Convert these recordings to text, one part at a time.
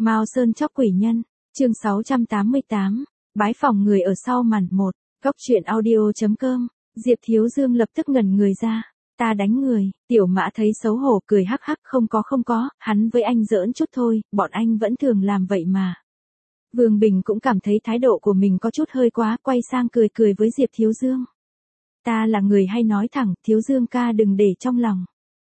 Mao Sơn chóc quỷ nhân, chương 688, bái phỏng người ở sau màn 1, góc truyện audio.com, Diệp Thiếu Dương lập tức ngẩn người ra, ta đánh người, Tiểu Mã thấy xấu hổ cười hắc hắc không có, hắn với anh giỡn chút thôi, bọn anh vẫn thường làm vậy mà. Vương Bình cũng cảm thấy thái độ của mình có chút hơi quá, quay sang cười với Diệp Thiếu Dương. Ta là người hay nói thẳng, Thiếu Dương ca đừng để trong lòng.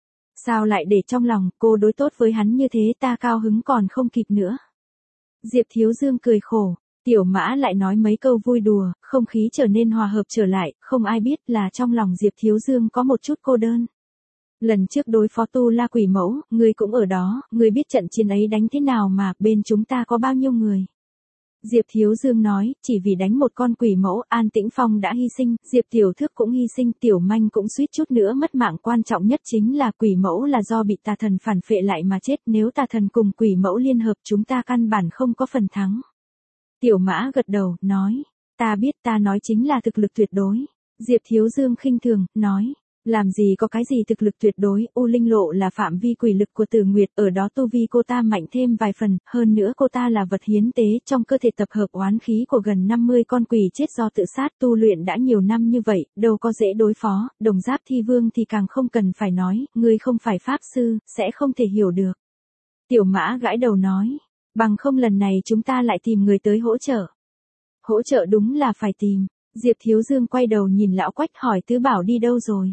Sao lại để trong lòng, cô đối tốt với hắn như thế ta cao hứng còn không kịp nữa. Diệp Thiếu Dương cười khổ, Tiểu Mã lại nói mấy câu vui đùa, không khí trở nên hòa hợp trở lại, không ai biết là trong lòng Diệp Thiếu Dương có một chút cô đơn. Lần trước đối phó Tu La quỷ mẫu, ngươi cũng ở đó, ngươi biết trận chiến ấy đánh thế nào mà, bên chúng ta có bao nhiêu người. Diệp Thiếu Dương nói, chỉ vì đánh một con quỷ mẫu, An Tĩnh Phong đã hy sinh, Diệp Tiểu Thước cũng hy sinh, Tiểu Manh cũng suýt chút nữa mất mạng, quan trọng nhất chính là quỷ mẫu là do bị tà thần phản phệ lại mà chết, nếu tà thần cùng quỷ mẫu liên hợp chúng ta căn bản không có phần thắng. Tiểu Mã gật đầu, nói, ta biết ta nói chính là thực lực tuyệt đối. Diệp Thiếu Dương khinh thường, nói, làm gì có cái gì thực lực tuyệt đối, U Linh Lộ là phạm vi quỷ lực của Tử Nguyệt, ở đó tu vi cô ta mạnh thêm vài phần, hơn nữa cô ta là vật hiến tế, trong cơ thể tập hợp oán khí của gần 50 con quỷ chết do tự sát, tu luyện đã nhiều năm như vậy, đâu có dễ đối phó, Đồng Giáp Thi Vương thì càng không cần phải nói, ngươi không phải pháp sư, sẽ không thể hiểu được. Tiểu Mã gãi đầu nói, bằng không lần này chúng ta lại tìm người tới hỗ trợ. Hỗ trợ đúng là phải tìm. Diệp Thiếu Dương quay đầu nhìn Lão Quách hỏi Tứ Bảo đi đâu rồi.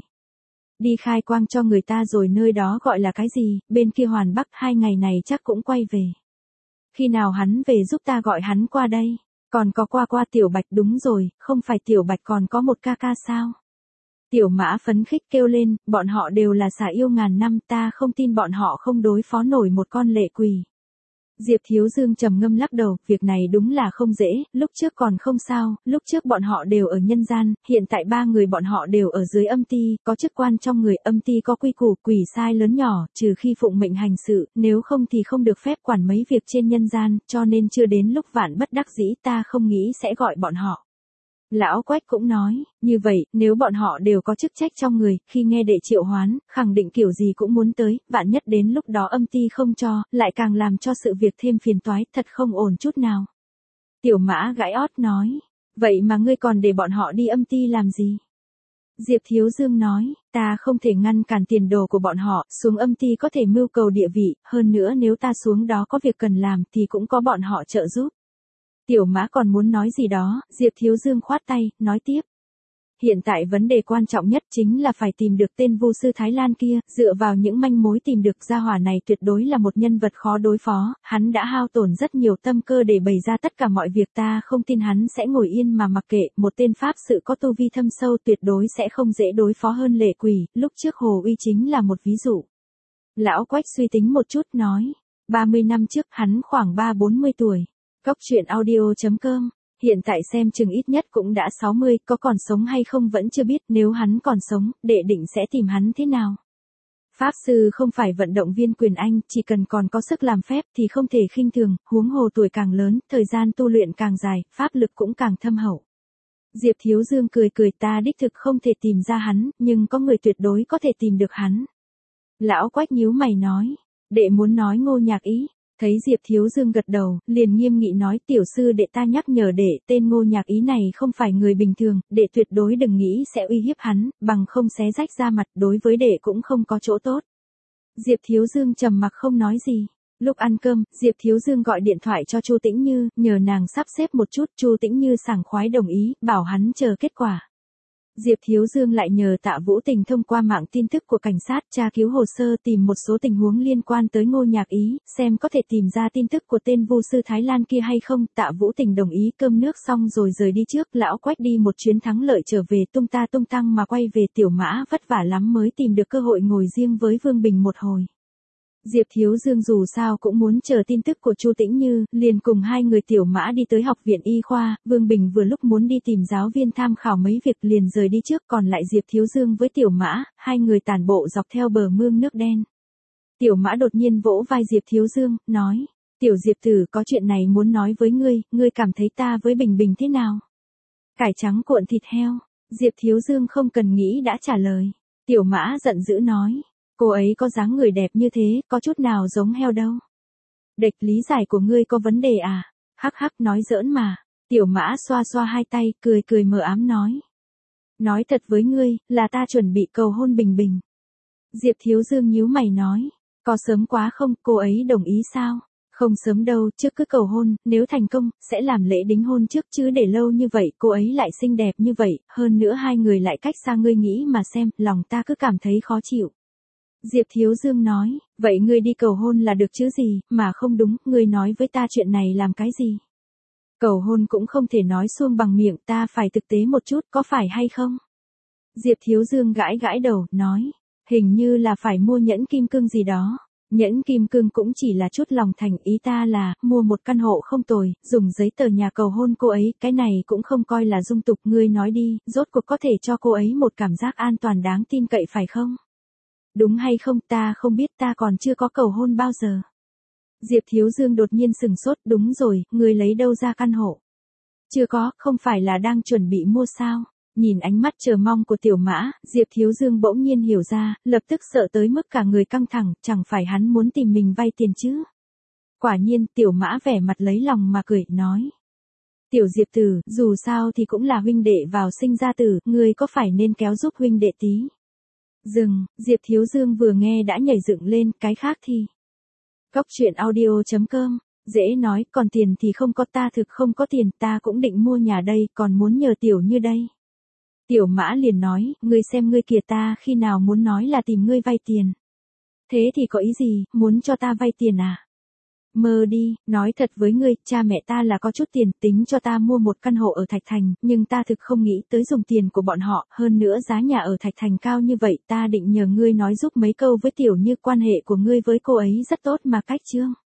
Đi khai quang cho người ta rồi, nơi đó gọi là cái gì, bên kia Hoàn Bắc 2 ngày này chắc cũng quay về. Khi nào hắn về giúp ta gọi hắn qua đây, còn có qua Tiểu Bạch, đúng rồi, không phải Tiểu Bạch còn có một ca ca sao. Tiểu Mã phấn khích kêu lên, bọn họ đều là xà yêu ngàn năm, ta không tin bọn họ không đối phó nổi một con lệ quỷ. Diệp Thiếu Dương trầm ngâm lắc đầu, việc này đúng là không dễ, lúc trước còn không sao, lúc trước bọn họ đều ở nhân gian, hiện tại 3 người bọn họ đều ở dưới âm ti, có chức quan trong người, âm ti có quy củ, quỷ sai lớn nhỏ, trừ khi phụng mệnh hành sự, nếu không thì không được phép quản mấy việc trên nhân gian, cho nên chưa đến lúc vạn bất đắc dĩ ta không nghĩ sẽ gọi bọn họ. Lão Quách cũng nói, như vậy, nếu bọn họ đều có chức trách trong người, khi nghe đệ triệu hoán, khẳng định kiểu gì cũng muốn tới, vạn nhất đến lúc đó âm ti không cho, lại càng làm cho sự việc thêm phiền toái, thật không ổn chút nào. Tiểu Mã gãi ót nói, vậy mà ngươi còn để bọn họ đi âm ti làm gì? Diệp Thiếu Dương nói, ta không thể ngăn cản tiền đồ của bọn họ, xuống âm ti có thể mưu cầu địa vị, hơn nữa nếu ta xuống đó có việc cần làm thì cũng có bọn họ trợ giúp. Tiểu Mã còn muốn nói gì đó, Diệp Thiếu Dương khoát tay, nói tiếp. Hiện tại vấn đề quan trọng nhất chính là phải tìm được tên Vu sư Thái Lan kia, dựa vào những manh mối tìm được gia hỏa này tuyệt đối là một nhân vật khó đối phó, hắn đã hao tổn rất nhiều tâm cơ để bày ra tất cả mọi việc, ta không tin hắn sẽ ngồi yên mà mặc kệ, một tên pháp sự có tu vi thâm sâu tuyệt đối sẽ không dễ đối phó hơn lệ quỷ, lúc trước Hồ Uy chính là một ví dụ. Lão Quách suy tính một chút nói, 30 năm trước hắn khoảng 30-40 tuổi. Góc truyện audio.com, hiện tại xem chừng ít nhất cũng đã 60, có còn sống hay không vẫn chưa biết, nếu hắn còn sống, đệ định sẽ tìm hắn thế nào. Pháp sư không phải vận động viên quyền Anh, chỉ cần còn có sức làm phép thì không thể khinh thường, huống hồ tuổi càng lớn, thời gian tu luyện càng dài, pháp lực cũng càng thâm hậu. Diệp Thiếu Dương cười ta đích thực không thể tìm ra hắn, nhưng có người tuyệt đối có thể tìm được hắn. Lão Quách nhíu mày nói, đệ muốn nói Ngô Nhạc Ý. Thấy Diệp Thiếu Dương gật đầu, liền nghiêm nghị nói, tiểu sư đệ ta nhắc nhở đệ, tên Ngô Nhạc Ý này không phải người bình thường, đệ tuyệt đối đừng nghĩ sẽ uy hiếp hắn, bằng không xé rách da mặt, đối với đệ cũng không có chỗ tốt. Diệp Thiếu Dương trầm mặc không nói gì. Lúc ăn cơm, Diệp Thiếu Dương gọi điện thoại cho Chu Tĩnh Như, nhờ nàng sắp xếp một chút, Chu Tĩnh Như sảng khoái đồng ý, bảo hắn chờ kết quả. Diệp Thiếu Dương lại nhờ Tạ Vũ Tình thông qua mạng tin tức của cảnh sát tra cứu hồ sơ tìm một số tình huống liên quan tới Ngô Nhạc Ý, xem có thể tìm ra tin tức của tên Vu sư Thái Lan kia hay không. Tạ Vũ Tình đồng ý, cơm nước xong rồi rời đi trước, Lão Quách đi một chuyến thắng lợi trở về, tung tăng mà quay về. Tiểu Mã vất vả lắm mới tìm được cơ hội ngồi riêng với Vương Bình một hồi. Diệp Thiếu Dương dù sao cũng muốn chờ tin tức của Chu Tĩnh Như, liền cùng 2 người Tiểu Mã đi tới học viện y khoa, Vương Bình vừa lúc muốn đi tìm giáo viên tham khảo mấy việc liền rời đi trước, còn lại Diệp Thiếu Dương với Tiểu Mã, 2 người tản bộ dọc theo bờ mương nước đen. Tiểu Mã đột nhiên vỗ vai Diệp Thiếu Dương, nói, Tiểu Diệp tử có chuyện này muốn nói với ngươi cảm thấy ta với Bình Bình thế nào? Cải trắng cuộn thịt heo, Diệp Thiếu Dương không cần nghĩ đã trả lời. Tiểu Mã giận dữ nói. Cô ấy có dáng người đẹp như thế, có chút nào giống heo đâu. Địch lý giải của ngươi có vấn đề à? Hắc hắc nói giỡn mà. Tiểu Mã xoa xoa hai tay, cười cười mờ ám nói. Nói thật với ngươi, là ta chuẩn bị cầu hôn Bình Bình. Diệp Thiếu Dương nhíu mày nói. Có sớm quá không, cô ấy đồng ý sao? Không sớm đâu, trước cứ cầu hôn, nếu thành công, sẽ làm lễ đính hôn trước chứ để lâu như vậy, cô ấy lại xinh đẹp như vậy, hơn nữa hai người lại cách xa ngươi nghĩ mà xem, lòng ta cứ cảm thấy khó chịu. Diệp Thiếu Dương nói, vậy ngươi đi cầu hôn là được chứ gì, mà không đúng, ngươi nói với ta chuyện này làm cái gì? Cầu hôn cũng không thể nói suông bằng miệng, ta phải thực tế một chút, có phải hay không? Diệp Thiếu Dương gãi gãi đầu, nói, hình như là phải mua nhẫn kim cương gì đó. Nhẫn kim cương cũng chỉ là chút lòng thành, ý ta là, mua một căn hộ không tồi, dùng giấy tờ nhà cầu hôn cô ấy, cái này cũng không coi là dung tục, ngươi nói đi, rốt cuộc có thể cho cô ấy một cảm giác an toàn đáng tin cậy phải không? Đúng hay không, ta không biết, ta còn chưa có cầu hôn bao giờ. Diệp Thiếu Dương đột nhiên sừng sốt, đúng rồi, ngươi lấy đâu ra căn hộ? Chưa có, không phải là đang chuẩn bị mua sao? Nhìn ánh mắt chờ mong của Tiểu Mã, Diệp Thiếu Dương bỗng nhiên hiểu ra, lập tức sợ tới mức cả người căng thẳng, chẳng phải hắn muốn tìm mình vay tiền chứ. Quả nhiên, Tiểu Mã vẻ mặt lấy lòng mà cười, nói. Tiểu Diệp tử, dù sao thì cũng là huynh đệ vào sinh ra tử, ngươi có phải nên kéo giúp huynh đệ tí? Dừng, Diệp Thiếu Dương vừa nghe đã nhảy dựng lên, cái khác thì. Cóc truyện audio.com, dễ nói, còn tiền thì không có, ta thực không có tiền, ta cũng định mua nhà đây, còn muốn nhờ Tiểu Như đây. Tiểu Mã liền nói, ngươi xem ngươi kìa, ta khi nào muốn nói là tìm ngươi vay tiền. Thế thì có ý gì, muốn cho ta vay tiền à? Mơ đi, nói thật với ngươi, cha mẹ ta là có chút tiền, tính cho ta mua một căn hộ ở Thạch Thành, nhưng ta thực không nghĩ tới dùng tiền của bọn họ, hơn nữa giá nhà ở Thạch Thành cao như vậy, ta định nhờ ngươi nói giúp mấy câu với Tiểu Như, quan hệ của ngươi với cô ấy rất tốt mà cách chương.